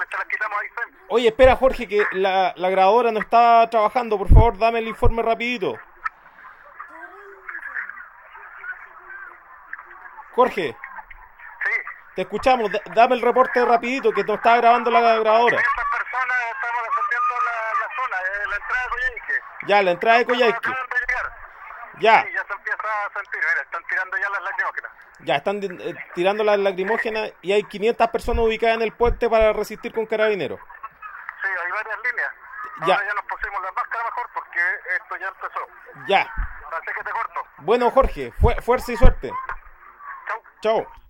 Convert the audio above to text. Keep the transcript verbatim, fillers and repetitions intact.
mientras las quitamos ahí, Fen. Oye, espera, Jorge, que la, la grabadora no está trabajando. Por favor, dame el informe rapidito. Jorge, Sí. te escuchamos. D- dame el reporte rapidito, que no está grabando la grabadora. quinientas personas estamos defendiendo la, la zona, eh, la entrada de Coyhaique. Ya, la entrada de Coyhaique. Acaban de llegar. Ya, Sí, ya se empieza a sentir, mira, están tirando ya las lacrimógenas. ya, están eh, tirando las lacrimógenas y hay quinientas personas ubicadas en el puente para resistir con carabineros. Sí, hay varias líneas. Ya. Ahora ya nos pusimos la máscara mejor porque esto ya empezó. Ya. Así que te corto. Bueno, Jorge, fu- fuerza y suerte. Chau. Chao.